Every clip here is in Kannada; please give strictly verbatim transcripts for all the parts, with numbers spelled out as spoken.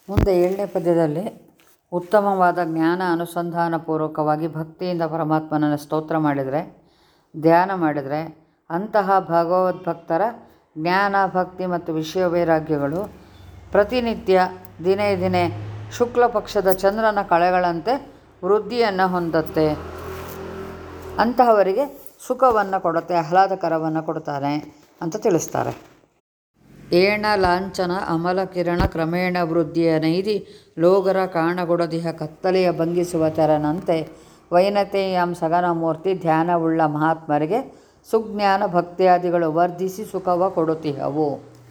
ಮುಂದೆ ಏಳನೇ ಪದ್ಯದಲ್ಲಿ ಉತ್ತಮವಾದ ಜ್ಞಾನ ಅನುಸಂಧಾನಪೂರ್ವಕವಾಗಿ ಭಕ್ತಿಯಿಂದ ಪರಮಾತ್ಮನನ್ನು ಸ್ತೋತ್ರ ಮಾಡಿದರೆ, ಧ್ಯಾನ ಮಾಡಿದರೆ ಅಂತಹ ಭಗವದ್ಭಕ್ತರ ಜ್ಞಾನ, ಭಕ್ತಿ ಮತ್ತು ವಿಷಯ ವೈರಾಗ್ಯಗಳು ಪ್ರತಿನಿತ್ಯ ದಿನೇ ದಿನೇ ಶುಕ್ಲ ಪಕ್ಷದ ಚಂದ್ರನ ಕಳೆಗಳಂತೆ ವೃದ್ಧಿಯನ್ನು ಹೊಂದುತ್ತೆ. ಅಂತಹವರಿಗೆ ಸುಖವನ್ನು ಕೊಡುತ್ತೆ, ಆಹ್ಲಾದಕರವನ್ನು ಕೊಡ್ತಾನೆ ಅಂತ ತಿಳಿಸ್ತಾರೆ. ಏಣ ಲಾಂಛನ ಅಮಲ ಕಿರಣ ಕ್ರಮೇಣ ವೃದ್ಧಿಯ ನೈದಿ ಲೋಗರ ಕಾಣಗೊಡದಿಹ ಕತ್ತಲೆಯ ಭಂಗಿಸುವ ತೆರನಂತೆ ವೈನತೆಯಾಂ ಸಗನಮೂರ್ತಿ ಧ್ಯಾನವುಳ್ಳ ಮಹಾತ್ಮರಿಗೆ ಸುಜ್ಞಾನ ಭಕ್ತಿಯಾದಿಗಳು ವರ್ಧಿಸಿ ಸುಖವ ಕೊಡುತ್ತಿಹವು.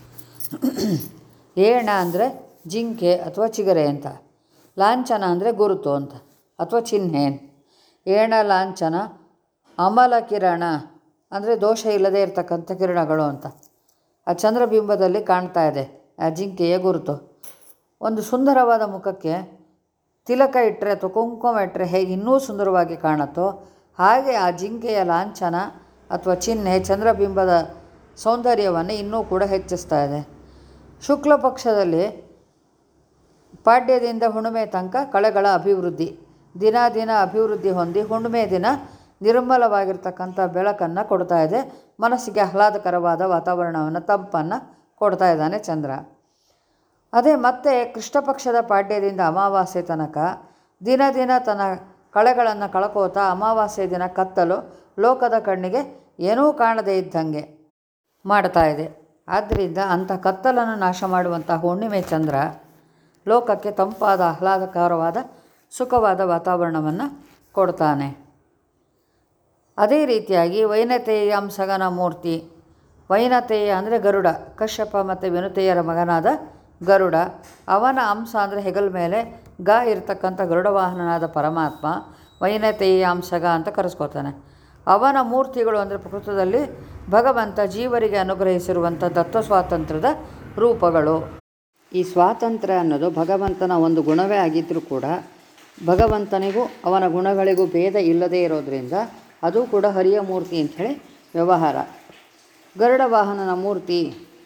ಏಣ ಅಂದರೆ ಜಿಂಕೆ ಅಥವಾ ಚಿಗರೆ ಅಂತ, ಲಾಂಛನ ಅಂದರೆ ಗುರುತು ಅಂತ ಅಥವಾ ಚಿಹ್ನೆ. ಏಣ ಲಾಂಛನ ಅಮಲ ಕಿರಣ ಅಂದರೆ ದೋಷ ಇಲ್ಲದೇ ಇರತಕ್ಕಂಥ ಕಿರಣಗಳು ಅಂತ. ಆ ಚಂದ್ರಬಿಂಬದಲ್ಲಿ ಕಾಣ್ತಾ ಇದೆ ಆ ಜಿಂಕೆಯ ಗುರುತು. ಒಂದು ಸುಂದರವಾದ ಮುಖಕ್ಕೆ ತಿಲಕ ಇಟ್ಟರೆ ಅಥವಾ ಕುಂಕುಮ ಇಟ್ಟರೆ ಹೇಗೆ ಇನ್ನೂ ಸುಂದರವಾಗಿ ಕಾಣುತ್ತೋ ಹಾಗೆ ಆ ಜಿಂಕೆಯ ಲಾಂಛನ ಅಥವಾ ಚಿಹ್ನೆ ಚಂದ್ರಬಿಂಬದ ಸೌಂದರ್ಯವನ್ನು ಇನ್ನೂ ಕೂಡ ಹೆಚ್ಚಿಸ್ತಾ ಇದೆ. ಶುಕ್ಲ ಪಕ್ಷದಲ್ಲಿ ಪಾಡ್ಯದಿಂದ ಹುಣ್ಣಿಮೆ ತನಕ ಕಳೆಗಳ ಅಭಿವೃದ್ಧಿ ದಿನ ದಿನ ಅಭಿವೃದ್ಧಿ ಹೊಂದಿ ಹುಣ್ಣಿಮೆ ದಿನ ನಿರ್ಮಲವಾಗಿರ್ತಕ್ಕಂಥ ಬೆಳಕನ್ನು ಕೊಡ್ತಾ ಇದೆ. ಮನಸ್ಸಿಗೆ ಆಹ್ಲಾದಕರವಾದ ವಾತಾವರಣವನ್ನು, ತಂಪನ್ನು ಕೊಡ್ತಾ ಇದ್ದಾನೆ ಚಂದ್ರ. ಅದೇ ಮತ್ತೆ ಕೃಷ್ಣ ಪಕ್ಷದ ಪಾಡ್ಯದಿಂದ ಅಮಾವಾಸ್ಯೆ ತನಕ ದಿನ ದಿನ ತನ್ನ ಕಳೆಗಳನ್ನು ಕಳ್ಕೋತಾ ಅಮಾವಾಸ್ಯೆ ದಿನ ಕತ್ತಲು ಲೋಕದ ಕಣ್ಣಿಗೆ ಏನೂ ಕಾಣದೇ ಇದ್ದಂಗೆ ಮಾಡ್ತಾ ಇದೆ. ಆದ್ದರಿಂದ ಅಂಥ ಕತ್ತಲನ್ನು ನಾಶ ಮಾಡುವಂಥ ಹುಣ್ಣಿಮೆ ಚಂದ್ರ ಲೋಕಕ್ಕೆ ತಂಪಾದ ಆಹ್ಲಾದಕರವಾದ ಸುಖವಾದ ವಾತಾವರಣವನ್ನು ಕೊಡ್ತಾನೆ. ಅದೇ ರೀತಿಯಾಗಿ ವೈನತೆಯಾಂ ಸಗನ ಮೂರ್ತಿ, ವೈನತೆಯ ಅಂದರೆ ಗರುಡ, ಕಶ್ಯಪ ಮತ್ತು ವಿನುತೆಯರ ಮಗನಾದ ಗರುಡ, ಅವನ ಅಂಶ ಅಂದರೆ ಹೆಗಲ ಮೇಲೆ ಗ ಇರತಕ್ಕಂಥ ಗರುಡ ವಾಹನನಾದ ಪರಮಾತ್ಮ ವೈನತೆಯಾಂ ಸಗ ಅಂತ ಕರೆಸ್ಕೋತಾನೆ. ಅವನ ಮೂರ್ತಿಗಳು ಅಂದರೆ ಪ್ರಕೃತದಲ್ಲಿ ಭಗವಂತ ಜೀವರಿಗೆ ಅನುಗ್ರಹಿಸಿರುವಂಥ ದತ್ತ ಸ್ವಾತಂತ್ರ್ಯದ ರೂಪಗಳು. ಈ ಸ್ವಾತಂತ್ರ್ಯ ಅನ್ನೋದು ಭಗವಂತನ ಒಂದು ಗುಣವೇ ಆಗಿದ್ದರೂ ಕೂಡ ಭಗವಂತನಿಗೂ ಅವನ ಗುಣಗಳಿಗೂ ಭೇದ ಇಲ್ಲದೇ ಇರೋದರಿಂದ ಅದು ಕೂಡ ಹರಿಯ ಮೂರ್ತಿ ಅಂಥೇಳಿ ವ್ಯವಹಾರ. ಗರುಡ ವಾಹನನ ಮೂರ್ತಿ.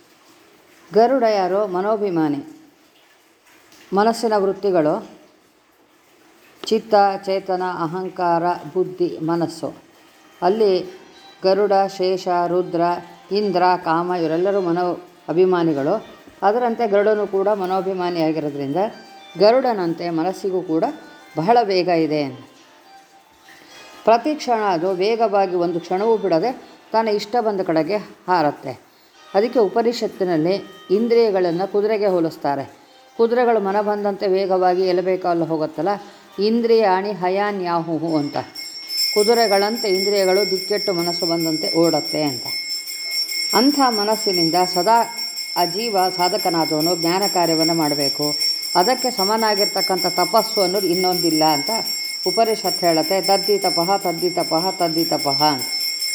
ಗರುಡ ಯಾರೋ ಮನೋಭಿಮಾನಿ. ಮನಸ್ಸಿನ ವೃತ್ತಿಗಳು ಚಿತ್ತ, ಚೇತನ, ಅಹಂಕಾರ, ಬುದ್ಧಿ, ಮನಸ್ಸು. ಅಲ್ಲಿ ಗರುಡ, ಶೇಷ, ರುದ್ರ, ಇಂದ್ರ, ಕಾಮ ಇವರೆಲ್ಲರೂ ಮನೋ ಅಭಿಮಾನಿಗಳು. ಅದರಂತೆ ಗರುಡನು ಕೂಡ ಮನೋಭಿಮಾನಿಯಾಗಿರೋದ್ರಿಂದ ಗರುಡನಂತೆ ಮನಸ್ಸಿಗೂ ಕೂಡ ಬಹಳ ವೇಗ ಇದೆ. ಪ್ರತಿ ಕ್ಷಣ ಅದು ವೇಗವಾಗಿ ಒಂದು ಕ್ಷಣವೂ ಬಿಡದೆ ತನ್ನ ಇಷ್ಟ ಬಂದ ಕಡೆಗೆ ಹಾರತ್ತೆ. ಅದಕ್ಕೆ ಉಪನಿಷತ್ತಿನಲ್ಲಿ ಇಂದ್ರಿಯಗಳನ್ನು ಕುದುರೆಗೆ ಹೋಲಿಸ್ತಾರೆ. ಕುದುರೆಗಳು ಮನ ಬಂದಂತೆ ವೇಗವಾಗಿ ಎಲ್ಲಿ ಬೇಕೋ ಅಲ್ಲಿ ಹೋಗುತ್ತಲ್ಲ, ಇಂದ್ರಿಯಾಣಿ ಹಯಾನ್ಯಾಹುಹು ಅಂತ. ಕುದುರೆಗಳಂತೆ ಇಂದ್ರಿಯಗಳು ದಿಕ್ಕೆಟ್ಟು ಮನಸ್ಸು ಬಂದಂತೆ ಓಡತ್ತೆ ಅಂತ. ಅಂಥ ಮನಸ್ಸಿನಿಂದ ಸದಾ ಆ ಜೀವ ಸಾಧಕನಾದವನು ಜ್ಞಾನ ಕಾರ್ಯವನ್ನು ಮಾಡಬೇಕು. ಅದಕ್ಕೆ ಸಮನಾಗಿರ್ತಕ್ಕಂಥ ತಪಸ್ಸು ಅನ್ನೋದು ಇನ್ನೊಂದಿಲ್ಲ ಅಂತ ಉಪನಿಷತ್ ಹೇಳುತ್ತೆ. ತದ್ದಿ ತಪಃ ತದ್ದಿ ತಪಃ ತದ್ದಿ ತಪಃ ಅಂತ.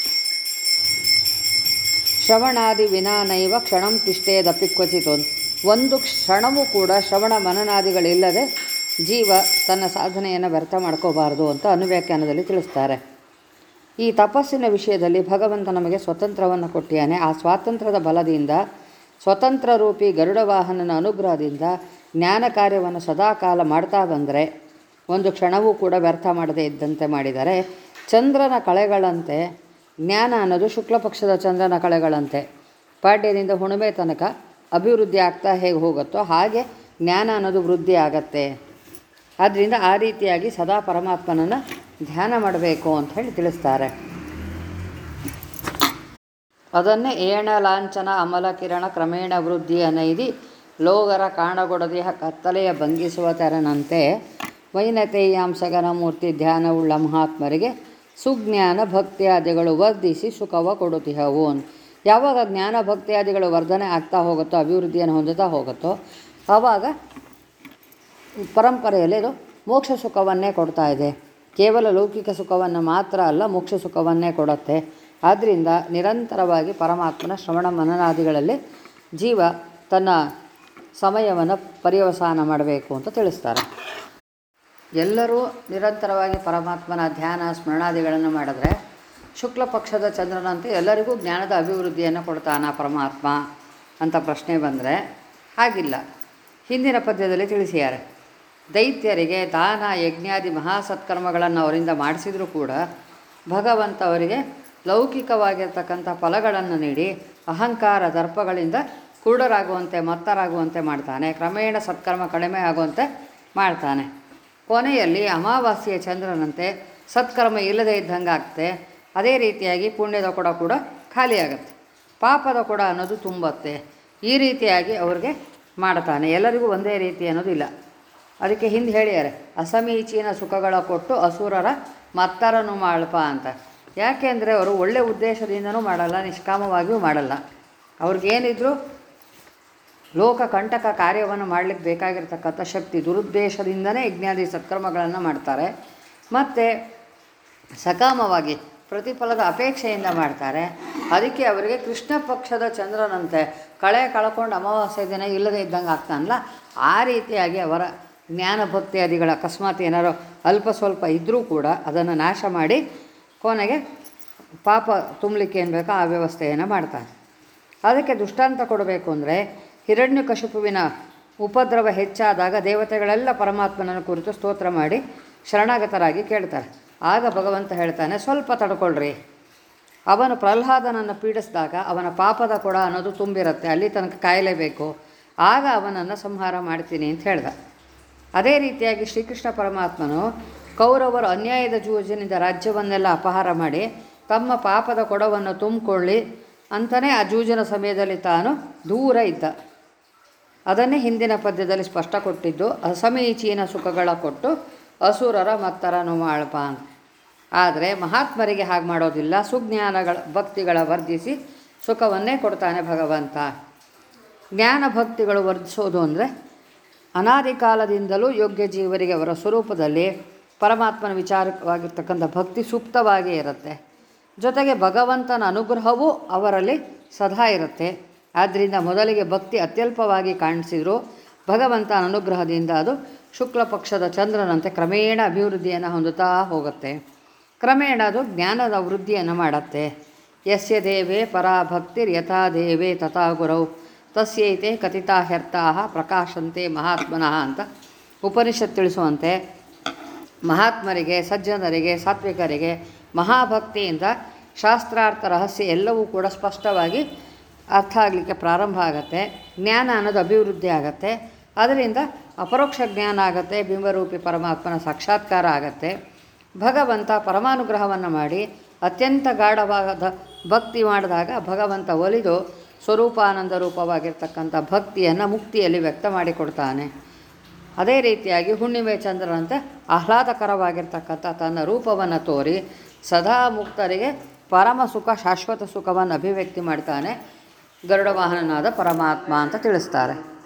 ಶ್ರವಣಾದಿ ವಿನಾನೈವ ಕ್ಷಣಂ ತಿಷ್ಟೇದಪಿ ಕ್ವಚಿತ್. ಒಂದು ಕ್ಷಣವೂ ಕೂಡ ಶ್ರವಣ ಮನನಾದಿಗಳಿಲ್ಲದೆ ಜೀವ ತನ್ನ ಸಾಧನೆಯನ್ನು ವ್ಯರ್ಥ ಮಾಡ್ಕೋಬಾರ್ದು ಅಂತ ಅನುವ್ಯಾಖ್ಯಾನದಲ್ಲಿ ತಿಳಿಸ್ತಾರೆ. ಈ ತಪಸ್ಸಿನ ವಿಷಯದಲ್ಲಿ ಭಗವಂತ ನಮಗೆ ಸ್ವತಂತ್ರವನ್ನು ಕೊಟ್ಟಿಯಾನೆ. ಆ ಸ್ವಾತಂತ್ರ್ಯದ ಬಲದಿಂದ ಸ್ವತಂತ್ರ ರೂಪಿ ಗರುಡ ವಾಹನನ ಅನುಗ್ರಹದಿಂದ ಜ್ಞಾನ ಕಾರ್ಯವನ್ನು ಸದಾಕಾಲ ಮಾಡ್ತಾ ಬಂದರೆ ಒಂದು ಕ್ಷಣವೂ ಕೂಡ ವ್ಯರ್ಥ ಮಾಡದೇ ಇದ್ದಂತೆ ಮಾಡಿದರೆ ಚಂದ್ರನ ಕಳೆಗಳಂತೆ ಜ್ಞಾನ ಅನ್ನೋದು ಶುಕ್ಲ ಪಕ್ಷದ ಚಂದ್ರನ ಕಳೆಗಳಂತೆ ಪಾಡ್ಯದಿಂದ ಹುಣ್ಣಿಮೆ ತನಕ ಅಭಿವೃದ್ಧಿ ಆಗ್ತಾ ಹೇಗೆ ಹೋಗುತ್ತೋ ಹಾಗೆ ಜ್ಞಾನ ಅನ್ನೋದು ವೃದ್ಧಿ ಆಗತ್ತೆ. ಆದ್ದರಿಂದ ಆ ರೀತಿಯಾಗಿ ಸದಾ ಪರಮಾತ್ಮನನ್ನು ಧ್ಯಾನ ಮಾಡಬೇಕು ಅಂತ ಹೇಳಿ ತಿಳಿಸ್ತಾರೆ. ಅದನ್ನೇ ಏಣ ಲಾಂಛನ ಅಮಲ ಕಿರಣ ಕ್ರಮೇಣ ವೃದ್ಧಿಯ ನೈದಿ ಲೋಗರ ಕಾಣಗೊಡದಿಹ ಕತ್ತಲೆಯ ಭಂಗಿಸುವ ತೆರನಂತೆ ವೈನತೆಯಾಂ ಸಗನ ಮೂರ್ತಿ ಧ್ಯಾನವುಳ್ಳ ಮಹಾತ್ಮರಿಗೆ ಸುಜ್ಞಾನ ಭಕ್ತಿಯಾದಿಗಳು ವರ್ಧಿಸಿ ಸುಖವ ಕೊಡುತ್ತಿಹವು. ಯಾವಾಗ ಜ್ಞಾನ ಭಕ್ತಿಯಾದಿಗಳು ವರ್ಧನೆ ಆಗ್ತಾ ಹೋಗುತ್ತೋ, ಅಭಿವೃದ್ಧಿಯನ್ನು ಹೊಂದುತ್ತಾ ಹೋಗುತ್ತೋ, ಆವಾಗ ಪರಂಪರೆಯಲ್ಲಿ ಅದು ಮೋಕ್ಷ ಸುಖವನ್ನೇ ಕೊಡ್ತಾ ಇದೆ. ಕೇವಲ ಲೌಕಿಕ ಸುಖವನ್ನು ಮಾತ್ರ ಅಲ್ಲ, ಮೋಕ್ಷ ಸುಖವನ್ನೇ ಕೊಡುತ್ತೆ. ಆದ್ದರಿಂದ ನಿರಂತರವಾಗಿ ಪರಮಾತ್ಮನ ಶ್ರವಣ ಮನನಾದಿಗಳಲ್ಲಿ ಜೀವ ತನ್ನ ಸಮಯವನ್ನು ಪರ್ಯವಸಾನ ಮಾಡಬೇಕು ಅಂತ ತಿಳಿಸ್ತಾರೆ. ಎಲ್ಲರೂ ನಿರಂತರವಾಗಿ ಪರಮಾತ್ಮನ ಧ್ಯಾನ ಸ್ಮರಣಾದಿಗಳನ್ನು ಮಾಡಿದ್ರೆ ಶುಕ್ಲ ಪಕ್ಷದ ಚಂದ್ರನಂತೆ ಎಲ್ಲರಿಗೂ ಜ್ಞಾನದ ಅಭಿವೃದ್ಧಿಯನ್ನು ಕೊಡ್ತಾನ ಪರಮಾತ್ಮ ಅಂತ ಪ್ರಶ್ನೆ ಬಂದರೆ ಹಾಗಿಲ್ಲ. ಹಿಂದಿನ ಪದ್ಯದಲ್ಲಿ ತಿಳಿಸಿದ್ದಾರೆ. ದೈತ್ಯರಿಗೆ ದಾನ ಯಜ್ಞಾದಿ ಮಹಾಸತ್ಕರ್ಮಗಳನ್ನು ಅವರಿಂದ ಮಾಡಿಸಿದರೂ ಕೂಡ ಭಗವಂತ ಅವರಿಗೆ ಲೌಕಿಕವಾಗಿರ್ತಕ್ಕಂಥ ಫಲಗಳನ್ನು ನೀಡಿ ಅಹಂಕಾರ ದರ್ಪಗಳಿಂದ ಕುರುಡರಾಗುವಂತೆ ಮತ್ತರಾಗುವಂತೆ ಮಾಡ್ತಾನೆ. ಕ್ರಮೇಣ ಸತ್ಕರ್ಮ ಕಡಿಮೆ ಆಗುವಂತೆ ಮಾಡ್ತಾನೆ. ಕೊನೆಯಲ್ಲಿ ಅಮಾವಾಸ್ಯೆಯ ಚಂದ್ರನಂತೆ ಸತ್ಕರ್ಮ ಇಲ್ಲದೇ ಇದ್ದಂಗೆ ಆಗ್ತದೆ. ಅದೇ ರೀತಿಯಾಗಿ ಪುಣ್ಯದ ಕೊಡ ಕೂಡ ಖಾಲಿಯಾಗುತ್ತೆ, ಪಾಪದ ಕೊಡ ಅನ್ನೋದು ತುಂಬತ್ತೆ. ಈ ರೀತಿಯಾಗಿ ಅವ್ರಿಗೆ ಮಾಡ್ತಾನೆ. ಎಲ್ಲರಿಗೂ ಒಂದೇ ರೀತಿ ಅನ್ನೋದಿಲ್ಲ. ಅದಕ್ಕೆ ಹಿಂದೆ ಹೇಳಿದ್ದಾರೆ, ಅಸಮೀಚೀನ ಸುಖಗಳ ಕೊಟ್ಟು ಅಸುರರ ಮತ್ತರನು ಮಾಡಪ ಅಂತ. ಯಾಕೆಂದರೆ ಅವರು ಒಳ್ಳೆಯ ಉದ್ದೇಶದಿಂದನೂ ಮಾಡಲ್ಲ, ನಿಷ್ಕಾಮವಾಗಿಯೂ ಮಾಡಲ್ಲ. ಅವ್ರಿಗೇನಿದ್ರು ಲೋಕ ಕಂಟಕ ಕಾರ್ಯವನ್ನು ಮಾಡಲಿಕ್ಕೆ ಬೇಕಾಗಿರ್ತಕ್ಕಂಥ ಶಕ್ತಿ, ದುರುದ್ದೇಶದಿಂದನೇ ಯಜ್ಞಾದಿ ಸತ್ಕರ್ಮಗಳನ್ನು ಮಾಡ್ತಾರೆ. ಮತ್ತು ಸಕಾಮವಾಗಿ ಪ್ರತಿಫಲದ ಅಪೇಕ್ಷೆಯಿಂದ ಮಾಡ್ತಾರೆ. ಅದಕ್ಕೆ ಅವರಿಗೆ ಕೃಷ್ಣ ಪಕ್ಷದ ಚಂದ್ರನಂತೆ ಕಳೆ ಕಳ್ಕೊಂಡು ಅಮಾವಾಸ್ಯೆ ದಿನ ಇಲ್ಲದೇ ಇದ್ದಂಗೆ ಆಗ್ತಾನಲ್ಲ, ಆ ರೀತಿಯಾಗಿ ಅವರ ಜ್ಞಾನ ಭಕ್ತಿಯಾದಿಗಳ ಅಕಸ್ಮಾತ್ ಏನಾರು ಅಲ್ಪ ಸ್ವಲ್ಪ ಇದ್ದರೂ ಕೂಡ ಅದನ್ನು ನಾಶ ಮಾಡಿ ಕೊನೆಗೆ ಪಾಪ ತುಂಬಲಿಕ್ಕೆ ಏನು ಬೇಕೋ ಆ ವ್ಯವಸ್ಥೆಯನ್ನು ಮಾಡ್ತಾನೆ. ಅದಕ್ಕೆ ದೃಷ್ಟಾಂತ ಕೊಡಬೇಕು ಅಂದರೆ, ಹಿರಣ್ಯಕಶಿಪುವಿನ ಉಪದ್ರವ ಹೆಚ್ಚಾದಾಗ ದೇವತೆಗಳೆಲ್ಲ ಪರಮಾತ್ಮನನ್ನು ಕುರಿತು ಸ್ತೋತ್ರ ಮಾಡಿ ಶರಣಾಗತರಾಗಿ ಕೇಳ್ತಾರೆ. ಆಗ ಭಗವಂತ ಹೇಳ್ತಾನೆ, ಸ್ವಲ್ಪ ತಡ್ಕೊಳ್ರಿ. ಅವನು ಪ್ರಹ್ಲಾದನನ್ನು ಪೀಡಿಸಿದಾಗ ಅವನ ಪಾಪದ ಕೊಡ ಅನ್ನೋದು ತುಂಬಿರುತ್ತೆ, ಅಲ್ಲಿ ತನಕ ಕಾಯಲೇಬೇಕು, ಆಗ ಅವನನ್ನು ಸಂಹಾರ ಮಾಡ್ತೀನಿ ಅಂತ ಹೇಳ್ದ. ಅದೇ ರೀತಿಯಾಗಿ ಶ್ರೀಕೃಷ್ಣ ಪರಮಾತ್ಮನು ಕೌರವರು ಅನ್ಯಾಯದ ಜೂಜಿನಿಂದ ರಾಜ್ಯವನ್ನೆಲ್ಲ ಅಪಹಾರ ಮಾಡಿ ತಮ್ಮ ಪಾಪದ ಕೊಡವನ್ನು ತುಂಬಿಕೊಳ್ಳಿ ಅಂತಲೇ ಆ ಜೂಜಿನ ಸಮಯದಲ್ಲಿ ತಾನು ದೂರ ಇದ್ದ. ಅದನ್ನೇ ಹಿಂದಿನ ಪದ್ಯದಲ್ಲಿ ಸ್ಪಷ್ಟ ಕೊಟ್ಟಿದ್ದು, ಅಸಮೀಚೀನ ಸುಖಗಳ ಕೊಟ್ಟು ಅಸುರರ ಮತ್ತರನು ಮಾಳ್ಪ ಅಂತ. ಆದರೆ ಮಹಾತ್ಮರಿಗೆ ಹಾಗೆ ಮಾಡೋದಿಲ್ಲ. ಸುಜ್ಞಾನಗಳ ಭಕ್ತಿಗಳ ವರ್ಧಿಸಿ ಸುಖವನ್ನೇ ಕೊಡ್ತಾನೆ ಭಗವಂತ. ಜ್ಞಾನ ಭಕ್ತಿಗಳು ವರ್ಧಿಸೋದು ಅಂದರೆ ಅನಾದಿ ಕಾಲದಿಂದಲೂ ಯೋಗ್ಯ ಜೀವರಿಗೆ ಅವರ ಸ್ವರೂಪದಲ್ಲಿ ಪರಮಾತ್ಮನ ವಿಚಾರವಾಗಿರ್ತಕ್ಕಂಥ ಭಕ್ತಿ ಸೂಕ್ತವಾಗೇ ಇರುತ್ತೆ. ಜೊತೆಗೆ ಭಗವಂತನ ಅನುಗ್ರಹವೂ ಅವರಲ್ಲಿ ಸದಾ ಇರುತ್ತೆ. ಆದ್ದರಿಂದ ಮೊದಲಿಗೆ ಭಕ್ತಿ ಅತ್ಯಲ್ಪವಾಗಿ ಕಾಣಿಸಿದರೂ ಭಗವಂತನ ಅನುಗ್ರಹದಿಂದ ಅದು ಶುಕ್ಲ ಪಕ್ಷದ ಚಂದ್ರನಂತೆ ಕ್ರಮೇಣ ಅಭಿವೃದ್ಧಿಯನ್ನು ಹೊಂದುತ್ತಾ ಹೋಗುತ್ತೆ. ಕ್ರಮೇಣ ಅದು ಜ್ಞಾನದ ವೃದ್ಧಿಯನ್ನು ಮಾಡುತ್ತೆ. ಯಸ್ಯ ದೇವೇ ಪರಾಭಕ್ತಿರ್ ಯಥಾ ದೇವೇ ತಥಾ ಗುರೌ ತಸ್ಯೈತೆ ಕಥಿತಾ ಹ್ಯರ್ಥಾ ಪ್ರಕಾಶಂತೆ ಮಹಾತ್ಮನಃ ಅಂತ ಉಪನಿಷತ್ ತಿಳಿಸುವಂತೆ, ಮಹಾತ್ಮರಿಗೆ, ಸಜ್ಜನರಿಗೆ, ಸಾತ್ವಿಕರಿಗೆ ಮಹಾಭಕ್ತಿಯಿಂದ ಶಾಸ್ತ್ರಾರ್ಥ ರಹಸ್ಯ ಎಲ್ಲವೂ ಕೂಡ ಸ್ಪಷ್ಟವಾಗಿ ಅರ್ಥ ಆಗಲಿಕ್ಕೆ ಪ್ರಾರಂಭ ಆಗುತ್ತೆ. ಜ್ಞಾನ ಅನ್ನೋದು ಅಭಿವೃದ್ಧಿ ಆಗುತ್ತೆ. ಅದರಿಂದ ಅಪರೋಕ್ಷ ಜ್ಞಾನ ಆಗುತ್ತೆ, ಬಿಂಬರೂಪಿ ಪರಮಾತ್ಮನ ಸಾಕ್ಷಾತ್ಕಾರ ಆಗುತ್ತೆ. ಭಗವಂತ ಪರಮಾನುಗ್ರಹವನ್ನು ಮಾಡಿ ಅತ್ಯಂತ ಗಾಢವಾದ ಭಕ್ತಿ ಮಾಡಿದಾಗ ಭಗವಂತ ಒಲಿದು ಸ್ವರೂಪಾನಂದ ರೂಪವಾಗಿರ್ತಕ್ಕಂಥ ಭಕ್ತಿಯನ್ನು ಮುಕ್ತಿಯಲ್ಲಿ ವ್ಯಕ್ತ ಮಾಡಿಕೊಡ್ತಾನೆ. ಅದೇ ರೀತಿಯಾಗಿ ಹುಣ್ಣಿಮೆ ಚಂದ್ರನಂತೆ ಆಹ್ಲಾದಕರವಾಗಿರ್ತಕ್ಕಂಥ ತನ್ನ ರೂಪವನ್ನು ತೋರಿ ಸದಾ ಮುಕ್ತರಿಗೆ ಪರಮ ಸುಖ, ಶಾಶ್ವತ ಸುಖವನ್ನು ಅಭಿವ್ಯಕ್ತಿ ಮಾಡ್ತಾನೆ ಗರುಡ ವಾಹನನಾದ ಪರಮಾತ್ಮ ಅಂತ ತಿಳಿಸ್ತಾರೆ.